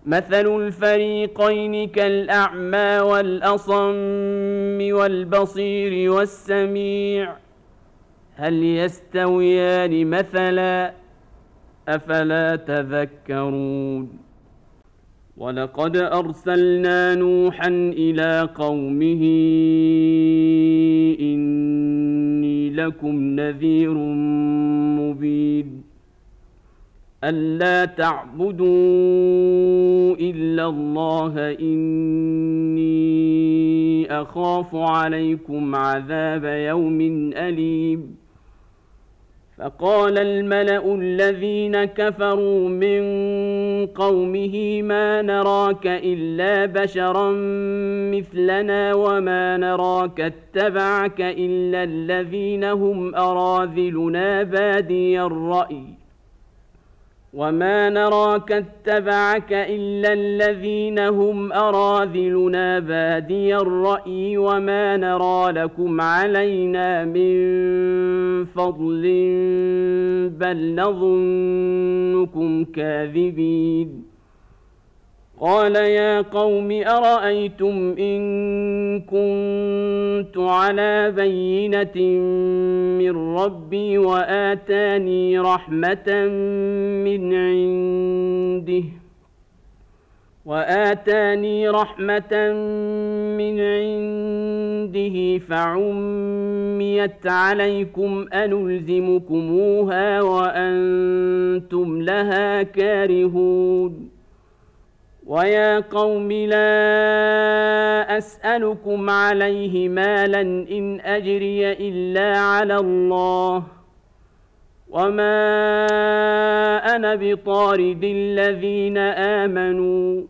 مثل الفريقين كالأعمى والأصم والبصير والسميع هل يستويان مثلا أفلا تذكرون ولقد أرسلنا نوحا إلى قومه إني لكم نذير مبين ألا تعبدوا إلا الله إني أخاف عليكم عذاب يوم أليم فقال الملأ الذين كفروا من قومه ما نراك إلا بشرا مثلنا وما نراك اتبعك إلا الذين هم أراذلنا بادي الرأي وما نراك اتبعك إلا الذين هم أراذلنا بادي الرأي وما نرى لكم علينا من فضل بل نظنكم كاذبين قال يا قوم أرأيتم إن كنت على بينة من ربي وآتاني رحمة من عنده فعميت عليكم أنلزمكموها وأنتم لها كارهون ويا قوم لا أسألكم عليه مالا إن أجري إلا على الله وما أنا بطارد الذين آمنوا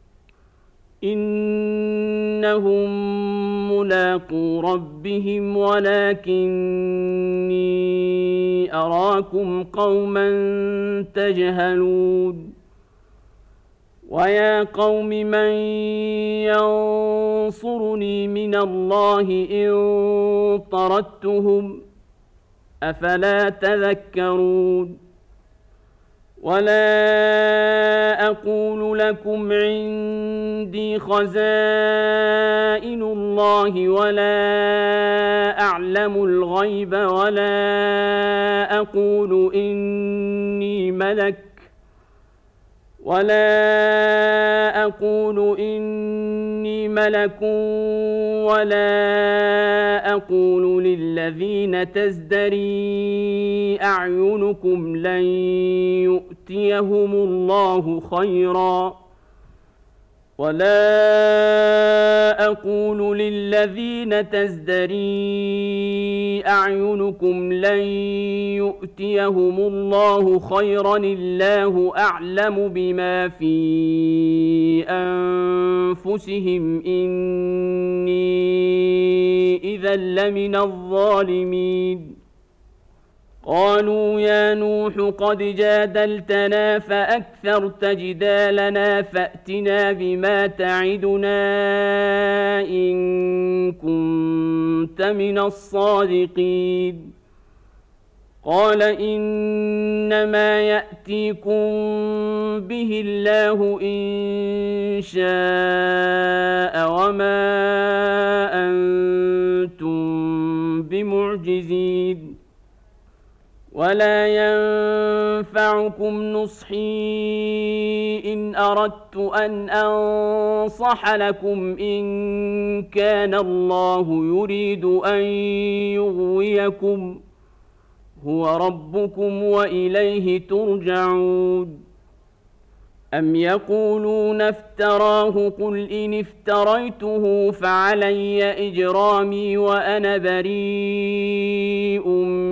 إنهم ملاقو ربهم ولكني أراكم قوما تجهلون ويا قوم من ينصرني من الله إن طردتهم أفلا تذكرون ولا أقول لكم عندي خزائن الله ولا أعلم الغيب ولا أقول إني ملك ولا أقول للذين تزدري أعينكم لن يؤتيهم الله خيرا الله أعلم بما في أنفسهم إني إذا لمن الظالمين قالوا يا نوح قد جادلتنا فأكثرت جدالنا فأتنا بما تعدنا إن كنت من الصادقين قال إنما يأتيكم به الله إن شاء وما أنتم بمعجزين ولا ينفعكم نصحي إن أردت أن أنصح لكم إن كان الله يريد أن يغويكم هو ربكم وإليه ترجعون أم يقولون افتراه قل إن افتريته فعلي إجرامي وأنا بريء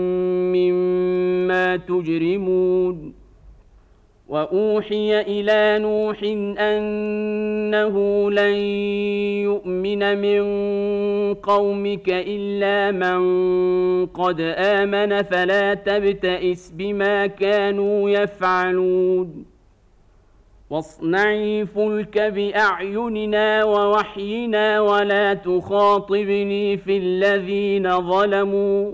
مما تجرمون وأوحي إلى نوح أنه لن يؤمن من قومك إلا من قد آمن فلا تبتئس بما كانوا يفعلون واصنعي الفلك بأعيننا ووحينا ولا تخاطبني في الذين ظلموا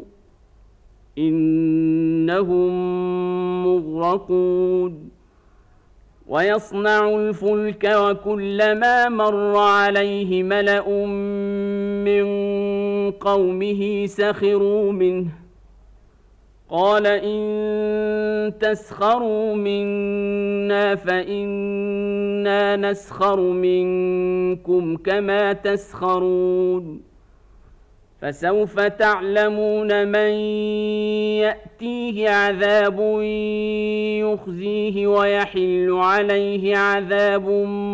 إنهم مغرقون ويصنع الفلك وكلما مر عليه ملأ من قومه سخروا منه قال إن تسخروا منا فإنا نسخر منكم كما تسخرون فسوف تعلمون من يأتيه عذاب يخزيه ويحل عليه عذاب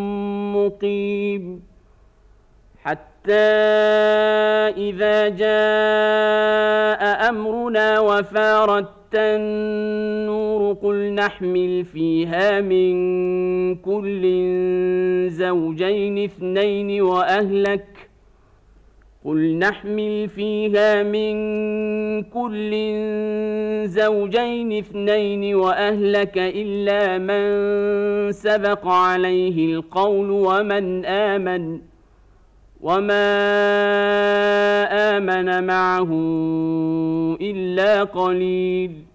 مقيم حتى إذا جاء أمرنا وفارت النور قل نحمل فيها من كل زوجين اثنين وأهلك إلا من سبق عليه القول ومن آمن وما آمن معه إلا قليل